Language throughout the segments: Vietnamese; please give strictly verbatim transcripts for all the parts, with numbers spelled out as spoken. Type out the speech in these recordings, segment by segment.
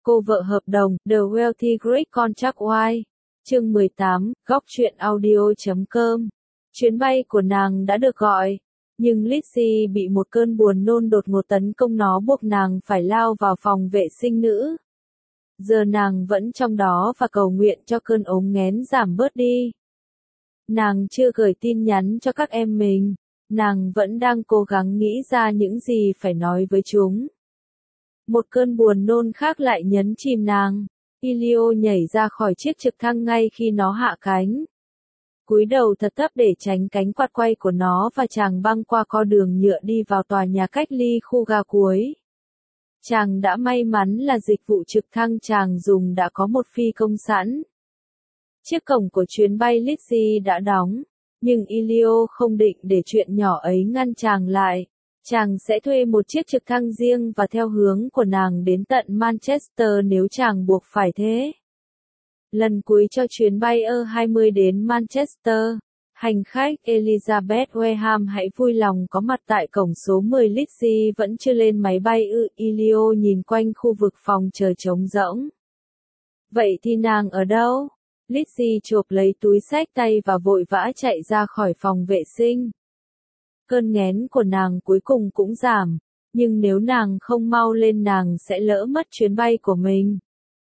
Cô vợ hợp đồng, The Wealthy Great Contract Wife. Chương mười tám, góc truyện audio.com. Chuyến bay của nàng đã được gọi, nhưng Lizzie bị một cơn buồn nôn đột ngột tấn công, nó buộc nàng phải lao vào phòng vệ sinh nữ. Giờ nàng vẫn trong đó và cầu nguyện cho cơn ốm nghén giảm bớt đi. Nàng chưa gửi tin nhắn cho các em mình, nàng vẫn đang cố gắng nghĩ ra những gì phải nói với chúng. Một cơn buồn nôn khác lại nhấn chìm nàng. Elio nhảy ra khỏi chiếc trực thăng ngay khi nó hạ cánh. Cúi đầu thật thấp để tránh cánh quạt quay của nó và chàng băng qua con đường nhựa đi vào tòa nhà cách ly khu ga cuối. Chàng đã may mắn là dịch vụ trực thăng chàng dùng đã có một phi công sẵn. Chiếc cổng của chuyến bay Lizzie đã đóng, nhưng Elio không định để chuyện nhỏ ấy ngăn chàng lại. Chàng sẽ thuê một chiếc trực thăng riêng và theo hướng của nàng đến tận Manchester nếu chàng buộc phải thế. Lần cuối cho chuyến bay E hai mươi đến Manchester, hành khách Elizabeth Wareham hãy vui lòng có mặt tại cổng số mười. Lizzie vẫn chưa lên máy bay ư? Elio nhìn quanh khu vực phòng chờ trống rỗng. Vậy thì nàng ở đâu? Lizzie chộp lấy túi xách tay và vội vã chạy ra khỏi phòng vệ sinh. Cơn nghén của nàng cuối cùng cũng giảm, nhưng nếu nàng không mau lên nàng sẽ lỡ mất chuyến bay của mình.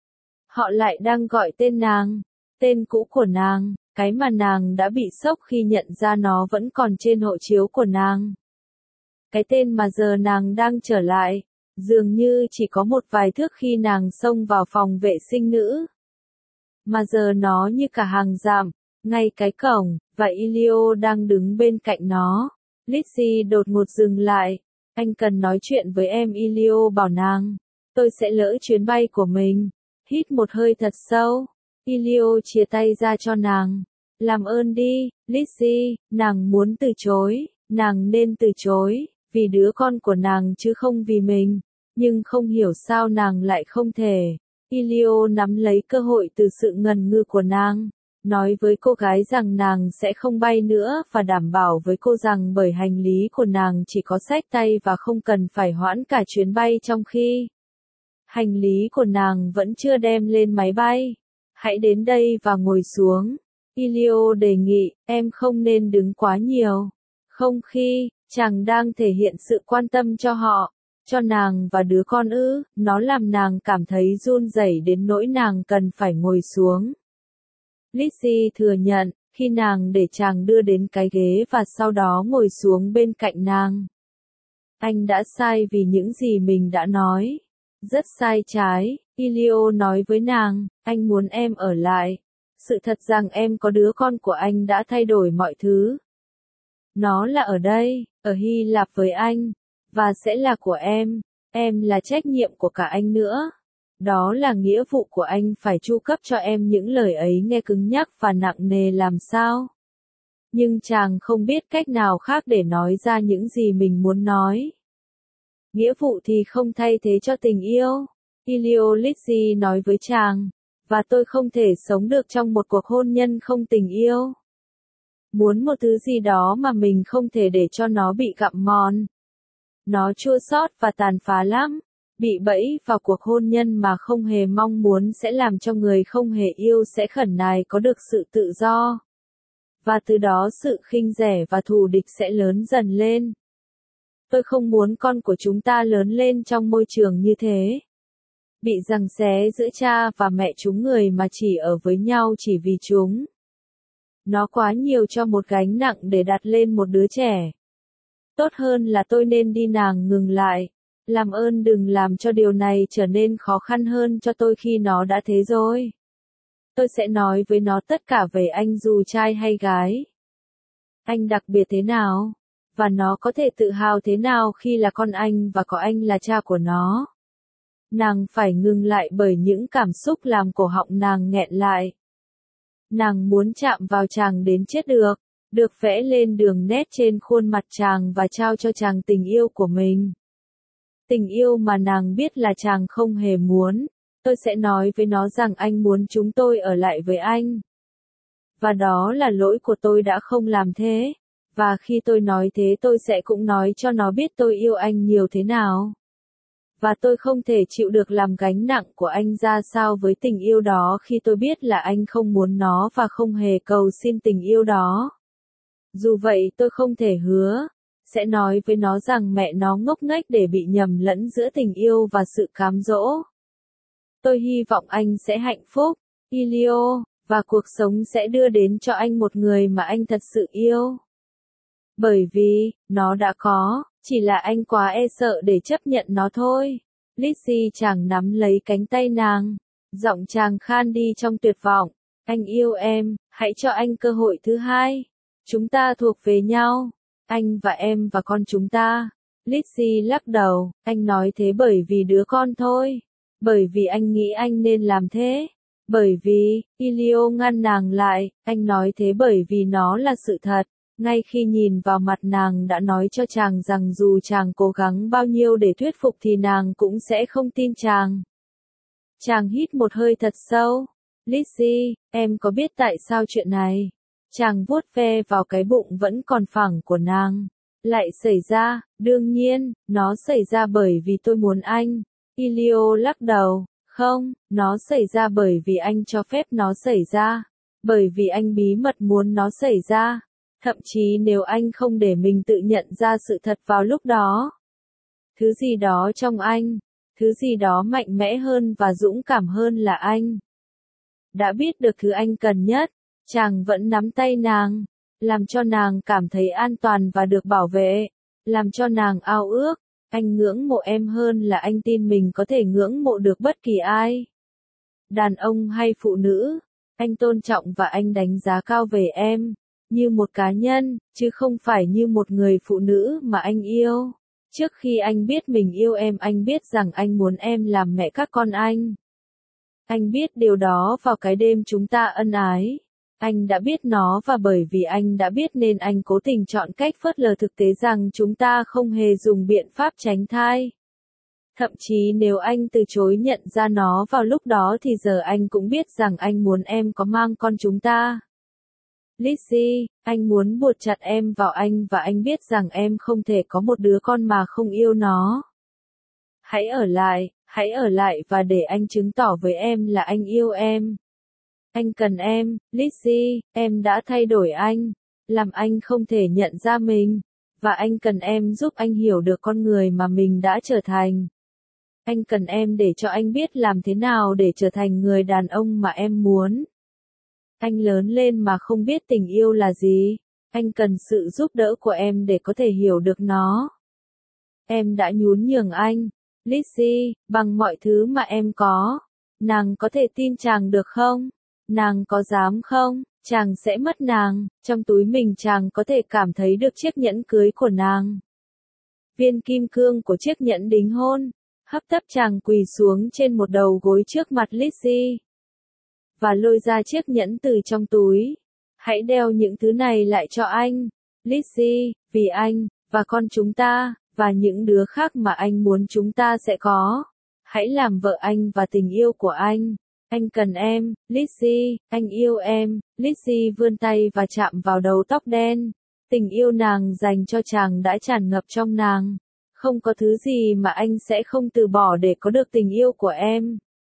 Họ lại đang gọi tên nàng, tên cũ của nàng, cái mà nàng đã bị sốc khi nhận ra nó vẫn còn trên hộ chiếu của nàng. Cái tên mà giờ nàng đang trở lại, dường như chỉ có một vài thước khi nàng xông vào phòng vệ sinh nữ. Mà giờ nó như cả hàng dặm, ngay cái cổng, và Elio đang đứng bên cạnh nó. Lizzie đột ngột dừng lại. Anh cần nói chuyện với em, Elio bảo nàng. Tôi sẽ lỡ chuyến bay của mình. Hít một hơi thật sâu. Elio chia tay ra cho nàng. Làm ơn đi, Lizzie. Nàng muốn từ chối. Nàng nên từ chối, vì đứa con của nàng chứ không vì mình. Nhưng không hiểu sao nàng lại không thể. Elio nắm lấy cơ hội từ sự ngần ngừ của nàng. Nói với cô gái rằng nàng sẽ không bay nữa và đảm bảo với cô rằng bởi hành lý của nàng chỉ có xách tay và không cần phải hoãn cả chuyến bay trong khi hành lý của nàng vẫn chưa đem lên máy bay. Hãy đến đây và ngồi xuống. Elio đề nghị, em không nên đứng quá nhiều. Không khi, chàng đang thể hiện sự quan tâm cho họ, cho nàng và đứa con ư, nó làm nàng cảm thấy run rẩy đến nỗi nàng cần phải ngồi xuống. Lizzie thừa nhận, khi nàng để chàng đưa đến cái ghế và sau đó ngồi xuống bên cạnh nàng. Anh đã sai vì những gì mình đã nói. Rất sai trái, Elio nói với nàng, anh muốn em ở lại. Sự thật rằng em có đứa con của anh đã thay đổi mọi thứ. Nó là ở đây, ở Hy Lạp với anh, và sẽ là của em. Em là trách nhiệm của cả anh nữa. Đó là nghĩa vụ của anh phải chu cấp cho em. Những lời ấy nghe cứng nhắc và nặng nề làm sao. Nhưng chàng không biết cách nào khác để nói ra những gì mình muốn nói. Nghĩa vụ thì không thay thế cho tình yêu. Elio, Lizzie nói với chàng. Và tôi không thể sống được trong một cuộc hôn nhân không tình yêu. Muốn một thứ gì đó mà mình không thể để cho nó bị gặm mòn. Nó chua xót và tàn phá lắm. Bị bẫy vào cuộc hôn nhân mà không hề mong muốn sẽ làm cho người không hề yêu sẽ khẩn nài có được sự tự do. Và từ đó sự khinh rẻ và thù địch sẽ lớn dần lên. Tôi không muốn con của chúng ta lớn lên trong môi trường như thế. Bị giằng xé giữa cha và mẹ chúng, người mà chỉ ở với nhau chỉ vì chúng. Nó quá nhiều cho một gánh nặng để đặt lên một đứa trẻ. Tốt hơn là tôi nên đi. Nàng ngừng lại. Làm ơn đừng làm cho điều này trở nên khó khăn hơn cho tôi khi nó đã thế rồi. Tôi sẽ nói với nó tất cả về anh dù trai hay gái. Anh đặc biệt thế nào? Và nó có thể tự hào thế nào khi là con anh và có anh là cha của nó? Nàng phải ngừng lại bởi những cảm xúc làm cổ họng nàng nghẹn lại. Nàng muốn chạm vào chàng đến chết được, được vẽ lên đường nét trên khuôn mặt chàng và trao cho chàng tình yêu của mình. Tình yêu mà nàng biết là chàng không hề muốn. Tôi sẽ nói với nó rằng anh muốn chúng tôi ở lại với anh. Và đó là lỗi của tôi đã không làm thế. Và khi tôi nói thế tôi sẽ cũng nói cho nó biết tôi yêu anh nhiều thế nào. Và tôi không thể chịu được làm gánh nặng của anh ra sao với tình yêu đó khi tôi biết là anh không muốn nó và không hề cầu xin tình yêu đó. Dù vậy tôi không thể hứa, sẽ nói với nó rằng mẹ nó ngốc nghếch để bị nhầm lẫn giữa tình yêu và sự cám dỗ. Tôi hy vọng anh sẽ hạnh phúc, Elio, và cuộc sống sẽ đưa đến cho anh một người mà anh thật sự yêu. Bởi vì, nó đã có, chỉ là anh quá e sợ để chấp nhận nó thôi. Lizzie chàng nắm lấy cánh tay nàng, giọng chàng khan đi trong tuyệt vọng. Anh yêu em, hãy cho anh cơ hội thứ hai. Chúng ta thuộc về nhau, anh và em và con chúng ta. Lizzie lắc đầu, anh nói thế bởi vì đứa con thôi. Bởi vì anh nghĩ anh nên làm thế. Bởi vì, Elio ngăn nàng lại, anh nói thế bởi vì nó là sự thật. Ngay khi nhìn vào mặt nàng đã nói cho chàng rằng dù chàng cố gắng bao nhiêu để thuyết phục thì nàng cũng sẽ không tin chàng. Chàng hít một hơi thật sâu. Lizzie, em có biết tại sao chuyện này? Chàng vuốt ve vào cái bụng vẫn còn phẳng của nàng. Lại xảy ra, đương nhiên, nó xảy ra bởi vì tôi muốn anh. Elio lắc đầu, không, nó xảy ra bởi vì anh cho phép nó xảy ra. Bởi vì anh bí mật muốn nó xảy ra. Thậm chí nếu anh không để mình tự nhận ra sự thật vào lúc đó. Thứ gì đó trong anh, thứ gì đó mạnh mẽ hơn và dũng cảm hơn là anh. Đã biết được thứ anh cần nhất, chàng vẫn nắm tay nàng, làm cho nàng cảm thấy an toàn và được bảo vệ, làm cho nàng ao ước, anh ngưỡng mộ em hơn là anh tin mình có thể ngưỡng mộ được bất kỳ ai. Đàn ông hay phụ nữ, anh tôn trọng và anh đánh giá cao về em. Như một cá nhân, chứ không phải như một người phụ nữ mà anh yêu. Trước khi anh biết mình yêu em anh biết rằng anh muốn em làm mẹ các con anh. Anh biết điều đó vào cái đêm chúng ta ân ái. Anh đã biết nó và bởi vì anh đã biết nên anh cố tình chọn cách phớt lờ thực tế rằng chúng ta không hề dùng biện pháp tránh thai. Thậm chí nếu anh từ chối nhận ra nó vào lúc đó thì giờ anh cũng biết rằng anh muốn em có mang con chúng ta. Lizzie, anh muốn buộc chặt em vào anh và anh biết rằng em không thể có một đứa con mà không yêu nó. Hãy ở lại, hãy ở lại và để anh chứng tỏ với em là anh yêu em. Anh cần em, Lizzie, em đã thay đổi anh, làm anh không thể nhận ra mình, và anh cần em giúp anh hiểu được con người mà mình đã trở thành. Anh cần em để cho anh biết làm thế nào để trở thành người đàn ông mà em muốn. Anh lớn lên mà không biết tình yêu là gì. Anh cần sự giúp đỡ của em để có thể hiểu được nó. Em đã nhún nhường anh, Lizzie, bằng mọi thứ mà em có. Nàng có thể tin chàng được không? Nàng có dám không? Chàng sẽ mất nàng. Trong túi mình chàng có thể cảm thấy được chiếc nhẫn cưới của nàng. Viên kim cương của chiếc nhẫn đính hôn. Hấp tấp chàng quỳ xuống trên một đầu gối trước mặt Lizzie. Và lôi ra chiếc nhẫn từ trong túi. Hãy đeo những thứ này lại cho anh, Lizzie, vì anh, và con chúng ta, và những đứa khác mà anh muốn chúng ta sẽ có. Hãy làm vợ anh và tình yêu của anh. Anh cần em, Lizzie, anh yêu em. Lizzie vươn tay và chạm vào đầu tóc đen. Tình yêu nàng dành cho chàng đã tràn ngập trong nàng. Không có thứ gì mà anh sẽ không từ bỏ để có được tình yêu của em.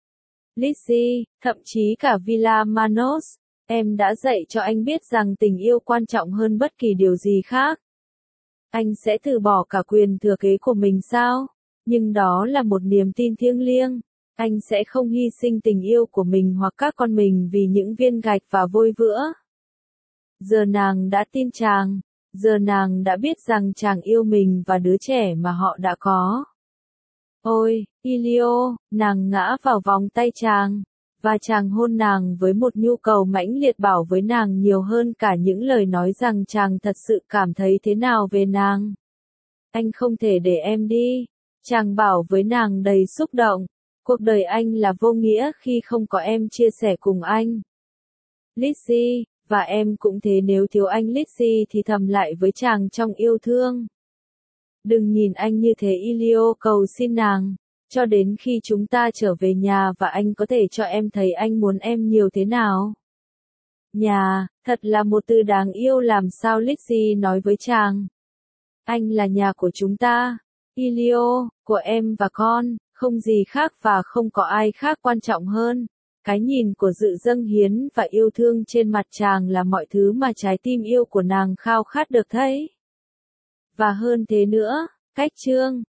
Lizzie, thậm chí cả Villa Manos, em đã dạy cho anh biết rằng tình yêu quan trọng hơn bất kỳ điều gì khác. Anh sẽ từ bỏ cả quyền thừa kế của mình sao? Nhưng đó là một niềm tin thiêng liêng. Anh sẽ không hy sinh tình yêu của mình hoặc các con mình vì những viên gạch và vôi vữa. Giờ nàng đã tin chàng. Giờ nàng đã biết rằng chàng yêu mình và đứa trẻ mà họ đã có. Ôi, Elio, nàng ngã vào vòng tay chàng, và chàng hôn nàng với một nhu cầu mãnh liệt bảo với nàng nhiều hơn cả những lời nói rằng chàng thật sự cảm thấy thế nào về nàng. Anh không thể để em đi, chàng bảo với nàng đầy xúc động, cuộc đời anh là vô nghĩa khi không có em chia sẻ cùng anh. Lizzie, và em cũng thế nếu thiếu anh. Lizzie thì thầm lại với chàng trong yêu thương. Đừng nhìn anh như thế Elio cầu xin nàng, cho đến khi chúng ta trở về nhà và anh có thể cho em thấy anh muốn em nhiều thế nào. Nhà, thật là một từ đáng yêu làm sao Lizzie nói với chàng. Anh là nhà của chúng ta, Ilio, của em và con, không gì khác và không có ai khác quan trọng hơn. Cái nhìn của sự dâng hiến và yêu thương trên mặt chàng là mọi thứ mà trái tim yêu của nàng khao khát được thấy. Và hơn thế nữa, cách Trương